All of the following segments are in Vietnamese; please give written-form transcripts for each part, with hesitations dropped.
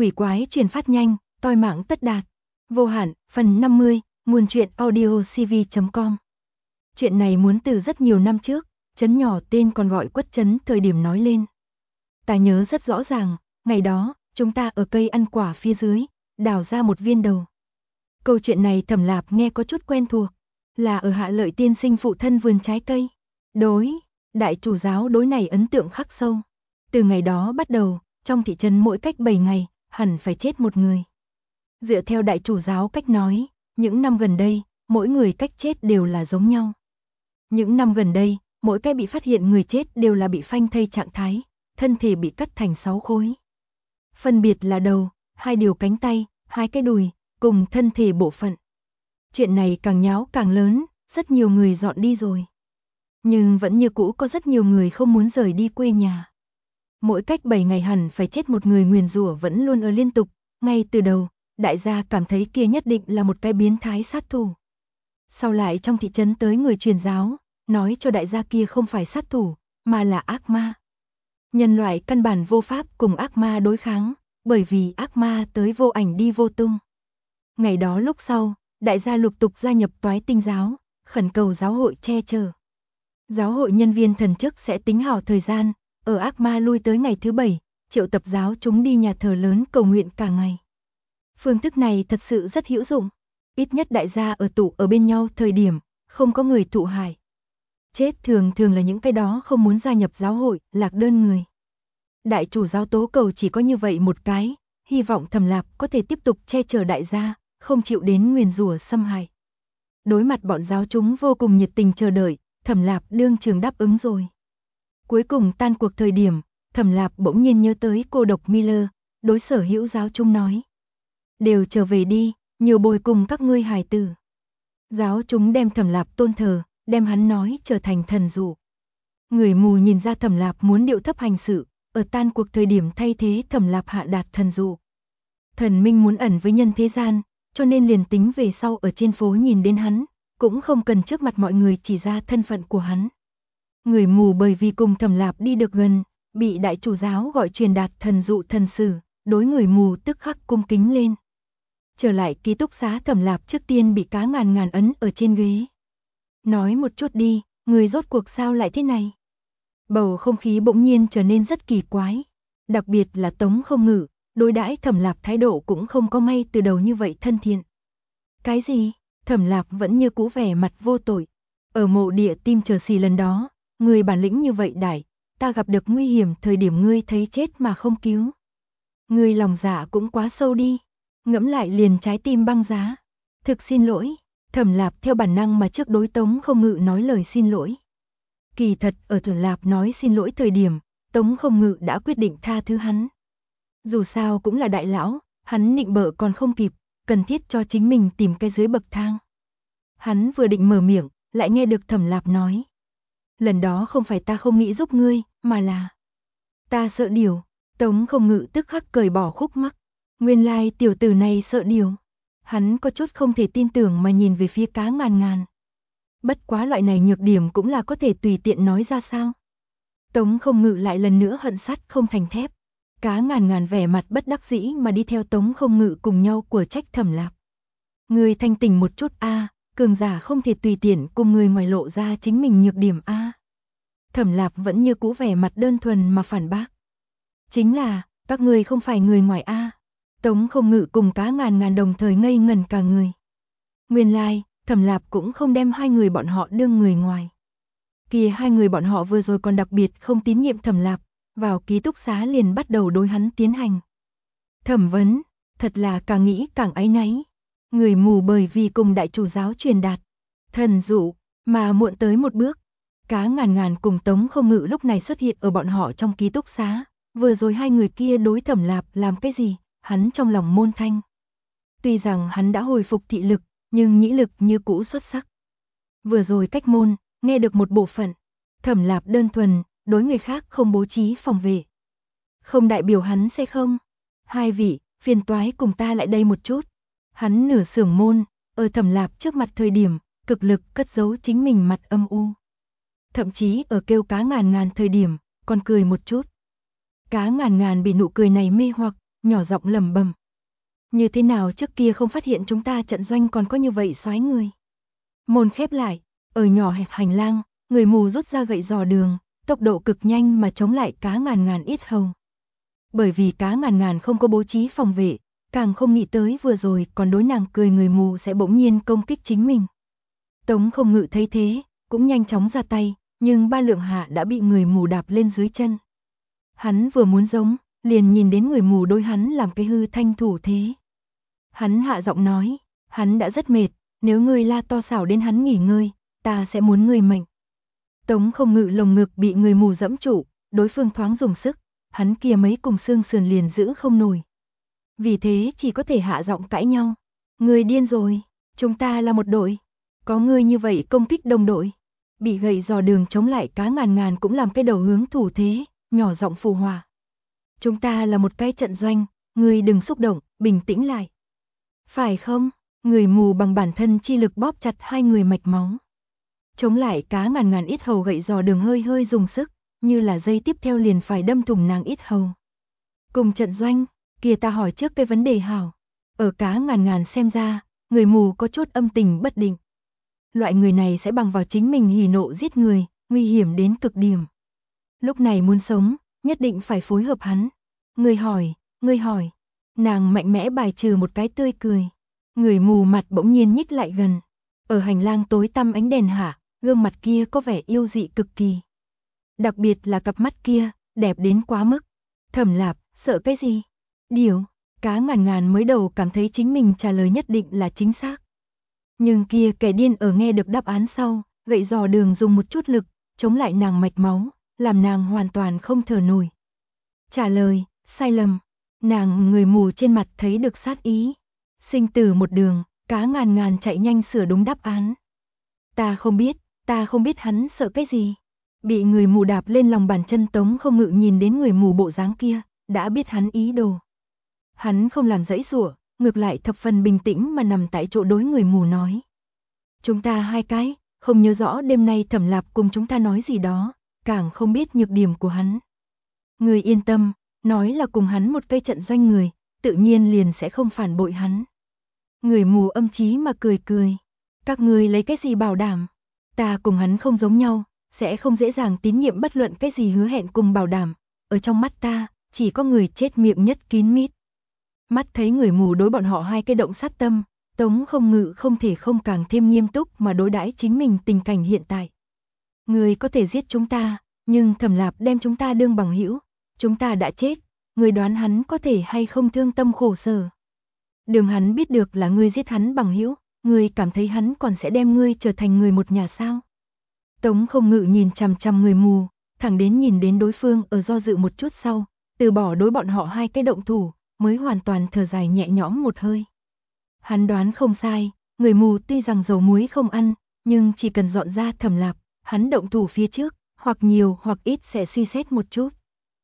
quỷ quái truyền phát nhanh, toi mạng tất đạt. Vô hạn, phần 50, nguồn truyện audiocv.com. Chuyện này muốn từ rất nhiều năm trước, trấn nhỏ tên còn gọi Quất Trấn thời điểm nói lên. Ta nhớ rất rõ ràng, ngày đó, chúng ta ở cây ăn quả phía dưới, đào ra một viên đầu. Câu chuyện này Thẩm Lạp nghe có chút quen thuộc, là ở Hạ Lợi tiên sinh phụ thân vườn trái cây. Đại chủ giáo đối này ấn tượng khắc sâu. Từ ngày đó bắt đầu, trong thị trấn mỗi cách 7 ngày, hẳn phải chết một người. Dựa theo đại chủ giáo cách nói, những năm gần đây, mỗi người cách chết đều là giống nhau. Những năm gần đây, mỗi cái bị phát hiện người chết đều là bị phanh thây trạng thái, thân thể bị cắt thành 6 khối. Phân biệt là đầu, 2 điều cánh tay, 2 cái đùi, cùng thân thể bộ phận. Chuyện này càng nháo càng lớn, rất nhiều người dọn đi rồi. Nhưng vẫn như cũ có rất nhiều người không muốn rời đi quê nhà. Mỗi cách 7 ngày hẳn phải chết một người nguyền rủa vẫn luôn ở liên tục, ngay từ đầu, đại gia cảm thấy kia nhất định là một cái biến thái sát thủ. Sau lại trong thị trấn tới người truyền giáo, nói cho đại gia kia không phải sát thủ, mà là ác ma. Nhân loại căn bản vô pháp cùng ác ma đối kháng, bởi vì ác ma tới vô ảnh đi vô tung. Ngày đó lúc sau, đại gia lục tục gia nhập Toái Tinh giáo, khẩn cầu giáo hội che chở. Giáo hội nhân viên thần chức sẽ tính hảo thời gian, ở ác ma lui tới ngày thứ 7, triệu tập giáo chúng đi nhà thờ lớn cầu nguyện cả ngày. Phương thức này thật sự rất hữu dụng, ít nhất đại gia ở tụ ở bên nhau thời điểm, không có người thụ hại. Chết thường thường là những cái đó không muốn gia nhập giáo hội, lạc đơn người. Đại chủ giáo tố cầu chỉ có như vậy một cái, hy vọng Thẩm Lạp có thể tiếp tục che chở đại gia, không chịu đến nguyền rủa xâm hại. Đối mặt bọn giáo chúng vô cùng nhiệt tình chờ đợi, Thẩm Lạp đương trường đáp ứng rồi. Cuối cùng tan cuộc thời điểm, Thẩm Lạp bỗng nhiên nhớ tới cô độc Miller, đối sở hữu giáo chúng nói. Đều trở về đi, nhiều bồi cùng các ngươi hài tử. Giáo chúng đem Thẩm Lạp tôn thờ, đem hắn nói trở thành thần dụ. Người mù nhìn ra Thẩm Lạp muốn điệu thấp hành sự, ở tan cuộc thời điểm thay thế Thẩm Lạp hạ đạt thần dụ. Thần minh muốn ẩn với nhân thế gian, cho nên liền tính về sau ở trên phố nhìn đến hắn, cũng không cần trước mặt mọi người chỉ ra thân phận của hắn. Người mù bởi vì cùng Thẩm Lạp đi được gần, bị đại chủ giáo gọi truyền đạt thần dụ thần sử, đối người mù tức khắc cung kính lên. Trở lại ký túc xá Thẩm Lạp trước tiên bị cá ngàn ấn ở trên ghế. Nói một chút đi, người rốt cuộc sao lại thế này? Bầu không khí bỗng nhiên trở nên rất kỳ quái. Đặc biệt là Tống Không Ngự, đối đãi Thẩm Lạp thái độ cũng không có ngay từ đầu như vậy thân thiện. Cái gì? Thẩm Lạp vẫn như cũ vẻ mặt vô tội. Ở mộ địa tim chờ xì lần đó, người bản lĩnh như vậy đại, ta gặp được nguy hiểm thời điểm ngươi thấy chết mà không cứu. Ngươi lòng dạ cũng quá sâu đi. Ngẫm lại liền trái tim băng giá. Thực xin lỗi. Thẩm Lạp theo bản năng mà trước đối Tống Không Ngự nói lời xin lỗi. Kỳ thật ở Thẩm Lạp nói xin lỗi thời điểm, Tống Không Ngự đã quyết định tha thứ hắn. Dù sao cũng là đại lão, hắn nịnh bợ còn không kịp, cần thiết cho chính mình tìm cái dưới bậc thang. Hắn vừa định mở miệng, lại nghe được Thẩm Lạp nói. Lần đó không phải ta không nghĩ giúp ngươi, mà là ta sợ điều. Tống Không Ngự tức khắc cởi bỏ khúc mắc. Nguyên lai tiểu tử này sợ điều. Hắn có chút không thể tin tưởng mà nhìn về phía cá ngàn. Bất quá loại này nhược điểm cũng là có thể tùy tiện nói ra sao. Tống Không Ngự lại lần nữa hận sắt không thành thép. Cá ngàn vẻ mặt bất đắc dĩ mà đi theo Tống Không Ngự cùng nhau của trách Thẩm Lạp. Người thanh tỉnh một chút a, cường giả không thể tùy tiện cùng người ngoài lộ ra chính mình nhược điểm a. Thẩm Lạp vẫn như cũ vẻ mặt đơn thuần mà phản bác. Chính là, các người không phải người ngoài a. Tống Không Ngự cùng cá ngàn đồng thời ngây ngẩn cả người. Nguyên lai, Thẩm Lạp cũng không đem hai người bọn họ đương người ngoài. Kia hai người bọn họ vừa rồi còn đặc biệt không tín nhiệm Thẩm Lạp, vào ký túc xá liền bắt đầu đối hắn tiến hành thẩm vấn, thật là càng nghĩ càng áy náy. Người mù bởi vì cùng đại chủ giáo truyền đạt thần dụ mà muộn tới một bước. Cá ngàn cùng Tống Không Ngự lúc này xuất hiện ở bọn họ trong ký túc xá, vừa rồi hai người kia đối Thẩm Lạp làm cái gì, hắn trong lòng môn thanh. Tuy rằng hắn đã hồi phục thị lực, nhưng nhĩ lực như cũ xuất sắc. Vừa rồi cách môn, nghe được một bộ phận. Thẩm Lạp đơn thuần, đối người khác không bố trí phòng vệ. Không đại biểu hắn sẽ không. Hai vị, phiền toái cùng ta lại đây một chút. Hắn nửa sưởng môn, ở Thẩm Lạp trước mặt thời điểm, cực lực cất giấu chính mình mặt âm u. Thậm chí ở kêu cá ngàn thời điểm, còn cười một chút. Cá ngàn bị nụ cười này mê hoặc, nhỏ giọng lẩm bẩm. Như thế nào trước kia không phát hiện chúng ta trận doanh còn có như vậy soái người. Môn khép lại, ở nhỏ hẹp hành lang, người mù rút ra gậy dò đường, tốc độ cực nhanh mà chống lại cá ngàn ngàn yết hầu. Bởi vì cá ngàn ngàn không có bố trí phòng vệ, càng không nghĩ tới vừa rồi còn đối nàng cười người mù sẽ bỗng nhiên công kích chính mình. Tống Không Ngự thấy thế, cũng nhanh chóng ra tay, nhưng 3 lượng hạ đã bị người mù đạp lên dưới chân. Hắn vừa muốn giống, liền nhìn đến người mù đối hắn làm cái hư thanh thủ thế. Hắn hạ giọng nói, hắn đã rất mệt, nếu ngươi la to xảo đến hắn nghỉ ngơi, ta sẽ muốn ngươi mệnh. Tống Không Ngự lồng ngực bị người mù dẫm trụ, đối phương thoáng dùng sức, hắn kia mấy cùng xương sườn liền giữ không nổi. Vì thế chỉ có thể hạ giọng cãi nhau. Ngươi điên rồi, chúng ta là một đội. Có ngươi như vậy công kích đồng đội. Bị gậy dò đường chống lại cá ngàn ngàn cũng làm cái đầu hướng thủ thế, nhỏ giọng phù hòa. Chúng ta là một cái trận doanh, ngươi đừng xúc động, bình tĩnh lại. Phải không? Người mù bằng bản thân chi lực bóp chặt hai người mạch máu. Chống lại cá ngàn ngàn ít hầu gậy dò đường hơi hơi dùng sức, như là dây tiếp theo liền phải đâm thủng nàng ít hầu. Cùng trận doanh, kia ta hỏi trước cái vấn đề hảo. Ở cá ngàn ngàn xem ra, người mù có chút âm tình bất định. Loại người này sẽ bằng vào chính mình hỉ nộ giết người, nguy hiểm đến cực điểm. Lúc này muốn sống, nhất định phải phối hợp hắn. Ngươi hỏi. Nàng mạnh mẽ bài trừ một cái tươi cười. Người mù mặt bỗng nhiên nhích lại gần. Ở hành lang tối tăm ánh đèn hạ, gương mặt kia có vẻ yêu dị cực kỳ. Đặc biệt là cặp mắt kia, đẹp đến quá mức. Thẩm Lạp, sợ cái gì? Điều, cá ngàn ngàn mới đầu cảm thấy chính mình trả lời nhất định là chính xác. Nhưng kia kẻ điên ở nghe được đáp án sau, gậy dò đường dùng một chút lực, chống lại nàng mạch máu, làm nàng hoàn toàn không thở nổi. Trả lời, sai lầm. Nàng người mù trên mặt thấy được sát ý. Sinh tử một đường, cá ngàn ngàn chạy nhanh sửa đúng đáp án. Ta không biết hắn sợ cái gì. Bị người mù đạp lên lòng bàn chân Tống Không Ngự nhìn đến người mù bộ dáng kia, đã biết hắn ý đồ. Hắn không làm giãy giụa, ngược lại thập phần bình tĩnh mà nằm tại chỗ đối người mù nói. Chúng ta hai cái, không nhớ rõ đêm nay Thẩm Lạp cùng chúng ta nói gì đó, càng không biết nhược điểm của hắn. Người yên tâm, nói là cùng hắn một cây trận doanh người, tự nhiên liền sẽ không phản bội hắn. Người mù âm chí mà cười. Các ngươi lấy cái gì bảo đảm? Ta cùng hắn không giống nhau, sẽ không dễ dàng tín nhiệm bất luận cái gì hứa hẹn cùng bảo đảm. Ở trong mắt ta, chỉ có người chết miệng nhất kín mít. Mắt thấy người mù đối bọn họ hai cái động sát tâm, Tống Không Ngự không thể không càng thêm nghiêm túc mà đối đãi chính mình tình cảnh hiện tại. Người có thể giết chúng ta, nhưng Thẩm Lạp đem chúng ta đương bằng hữu, chúng ta đã chết, người đoán hắn có thể hay không thương tâm khổ sở. Đường hắn biết được là ngươi giết hắn bằng hữu, ngươi cảm thấy hắn còn sẽ đem ngươi trở thành người một nhà sao? Tống Không Ngự nhìn chằm chằm người mù, thẳng đến nhìn đến đối phương ở do dự một chút sau, từ bỏ đối bọn họ hai cái động thủ, mới hoàn toàn thở dài nhẹ nhõm một hơi. Hắn đoán không sai, người mù tuy rằng dầu muối không ăn, nhưng chỉ cần dọn ra Thẩm Lạp, hắn động thủ phía trước, hoặc nhiều hoặc ít sẽ suy xét một chút.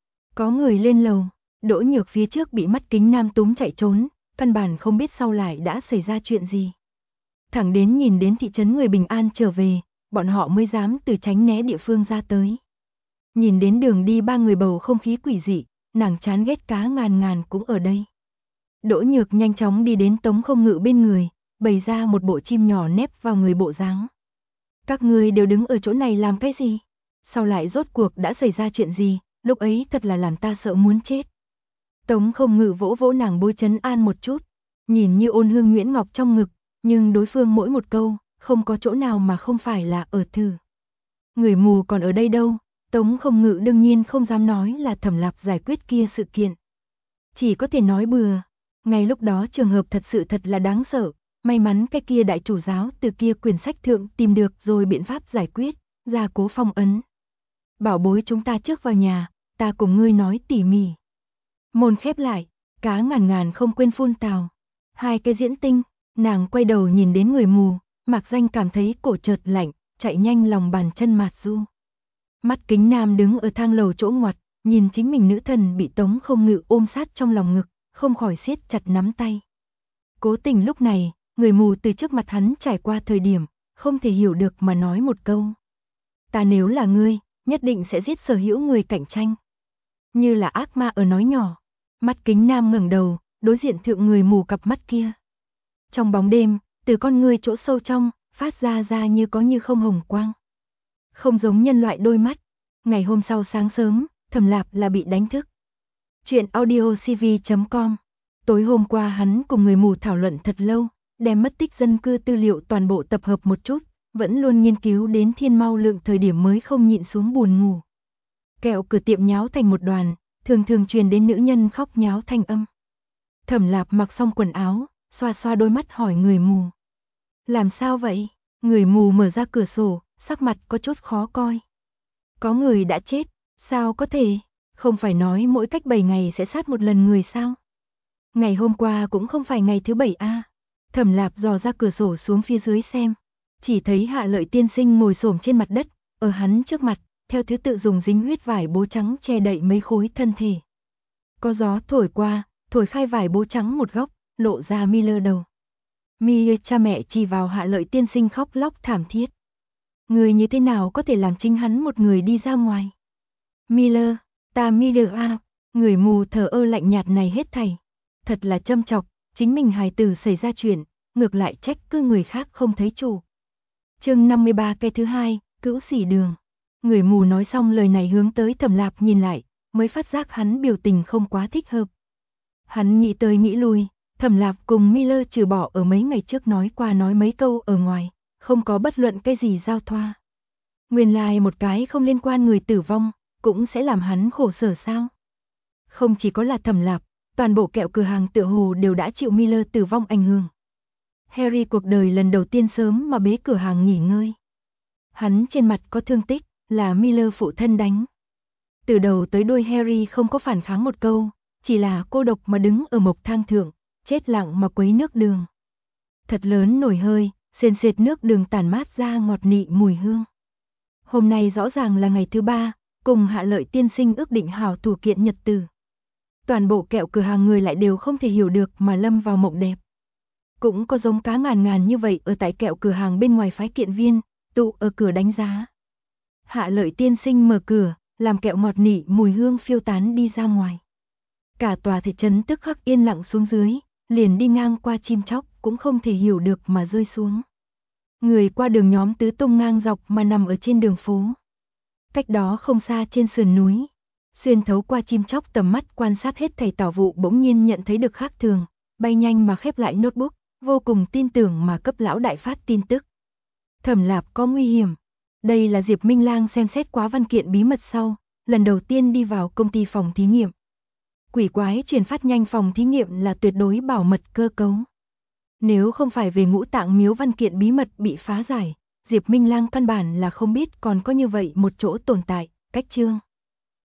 Có người lên lầu, Đỗ Nhược phía trước bị mắt kính nam túm chạy trốn, căn bản không biết sau lại đã xảy ra chuyện gì. Thẳng đến nhìn đến thị trấn người bình an trở về, bọn họ mới dám từ tránh né địa phương ra tới. Nhìn đến đường đi ba người bầu không khí quỷ dị, nàng chán ghét cá ngàn ngàn cũng ở đây. Đỗ Nhược nhanh chóng đi đến Tống Không Ngự bên người, bày ra một bộ chim nhỏ nép vào người bộ dáng. Các ngươi đều đứng ở chỗ này làm cái gì? Sau lại rốt cuộc đã xảy ra chuyện gì? Lúc ấy thật là làm ta sợ muốn chết. Tống Không Ngự vỗ vỗ nàng bối trấn an một chút, nhìn như ôn hương nhuyễn ngọc trong ngực, nhưng đối phương mỗi một câu, không có chỗ nào mà không phải là ở thử. Người mù còn ở đây đâu? Tống Không Ngự đương nhiên không dám nói là Thẩm Lạp giải quyết kia sự kiện. Chỉ có thể nói bừa. Ngay lúc đó trường hợp thật sự thật là đáng sợ, may mắn cái kia đại chủ giáo từ kia quyển sách thượng tìm được rồi biện pháp giải quyết, gia cố phong ấn. Bảo bối chúng ta trước vào nhà, ta cùng ngươi nói tỉ mỉ. Môn khép lại, cá ngàn ngàn không quên phun tào. Hai cái diễn tinh, nàng quay đầu nhìn đến người mù, Mạc Danh cảm thấy cổ chợt lạnh, chạy nhanh lòng bàn chân mạt du. Mắt kính nam đứng ở thang lầu chỗ ngoặt, nhìn chính mình nữ thần bị Tống Không Ngự ôm sát trong lòng ngực, không khỏi siết chặt nắm tay. Cố tình lúc này, người mù từ trước mặt hắn trải qua thời điểm, không thể hiểu được mà nói một câu. Ta nếu là ngươi, nhất định sẽ giết sở hữu người cạnh tranh. Như là ác ma ở nói nhỏ. Mắt kính nam ngẩng đầu, đối diện thượng người mù cặp mắt kia. Trong bóng đêm, từ con ngươi chỗ sâu trong, phát ra như có như không hồng quang. Không giống nhân loại đôi mắt. Ngày hôm sau sáng sớm, Thẩm Lạp là bị đánh thức. Chuyện audiocv.com. Tối hôm qua hắn cùng người mù thảo luận thật lâu, đem mất tích dân cư tư liệu toàn bộ tập hợp một chút, vẫn luôn nghiên cứu đến thiên mau lượng thời điểm mới không nhịn xuống buồn ngủ. Kẹo cửa tiệm nháo thành một đoàn, thường thường truyền đến nữ nhân khóc nháo thanh âm. Thẩm Lạp mặc xong quần áo, xoa xoa đôi mắt hỏi người mù. Làm sao vậy? Người mù mở ra cửa sổ, sắc mặt có chút khó coi. Có người đã chết, sao có thể? Không phải nói mỗi cách 7 ngày sẽ sát một lần người sao? Ngày hôm qua cũng không phải ngày thứ 7 a. Thẩm Lạp dò ra cửa sổ xuống phía dưới xem, chỉ thấy Hạ Lợi tiên sinh ngồi xổm trên mặt đất, ở hắn trước mặt, theo thứ tự dùng dính huyết vải bố trắng che đậy mấy khối thân thể. Có gió thổi qua, thổi khai vải bố trắng một góc, lộ ra Miller đầu. Cha mẹ chỉ vào Hạ Lợi tiên sinh khóc lóc thảm thiết. Người như thế nào có thể làm chính hắn một người đi ra ngoài? Miller, ta Miller a. Người mù thờ ơ lạnh nhạt này hết thảy. Thật là châm chọc, chính mình hài tử xảy ra chuyện, ngược lại trách cứ người khác không thấy chủ. Chương 53 cái thứ hai, cữu sỉ đường. Người mù nói xong lời này hướng tới Thẩm Lạp nhìn lại, mới phát giác hắn biểu tình không quá thích hợp. Hắn nghĩ tới nghĩ lui, Thẩm Lạp cùng Miller trừ bỏ ở mấy ngày trước nói qua nói mấy câu ở ngoài, không có bất luận cái gì giao thoa. Nguyên lai một cái không liên quan người tử vong, cũng sẽ làm hắn khổ sở sao? Không chỉ có là Thẩm Lạp, toàn bộ kẹo cửa hàng tựa hồ đều đã chịu Miller tử vong ảnh hưởng. Harry cuộc đời lần đầu tiên sớm mà bế cửa hàng nghỉ ngơi. Hắn trên mặt có thương tích, là Miller phụ thân đánh. Từ đầu tới đuôi Harry không có phản kháng một câu, chỉ là cô độc mà đứng ở mộc thang thượng, chết lặng mà quấy nước đường. Thật lớn nổi hơi, sền sệt nước đường tản mát ra ngọt nị mùi hương. Hôm nay rõ ràng là ngày thứ 3, cùng Hạ Lợi tiên sinh ước định hảo thủ kiện nhật tử. Toàn bộ kẹo cửa hàng người lại đều không thể hiểu được mà lâm vào mộng đẹp. Cũng có giống cá ngàn ngàn như vậy ở tại kẹo cửa hàng bên ngoài phái kiện viên, tụ ở cửa đánh giá. Hạ Lợi tiên sinh mở cửa, làm kẹo ngọt nị mùi hương phiêu tán đi ra ngoài. Cả tòa thị trấn tức khắc yên lặng xuống dưới, liền đi ngang qua chim chóc cũng không thể hiểu được mà rơi xuống. Người qua đường nhóm tứ tung ngang dọc mà nằm ở trên đường phố. Cách đó không xa trên sườn núi, xuyên thấu qua chim chóc tầm mắt quan sát hết thảy tảo vụ bỗng nhiên nhận thấy được khác thường, bay nhanh mà khép lại notebook, vô cùng tin tưởng mà cấp lão đại phát tin tức. Thẩm Lạp có nguy hiểm. Đây là Diệp Minh Lang xem xét quá văn kiện bí mật sau, lần đầu tiên đi vào công ty phòng thí nghiệm. Quỷ quái truyền phát nhanh phòng thí nghiệm là tuyệt đối bảo mật cơ cấu. Nếu không phải về Ngũ Tạng Miếu văn kiện bí mật bị phá giải, Diệp Minh Lang căn bản là không biết còn có như vậy một chỗ tồn tại. Cách chương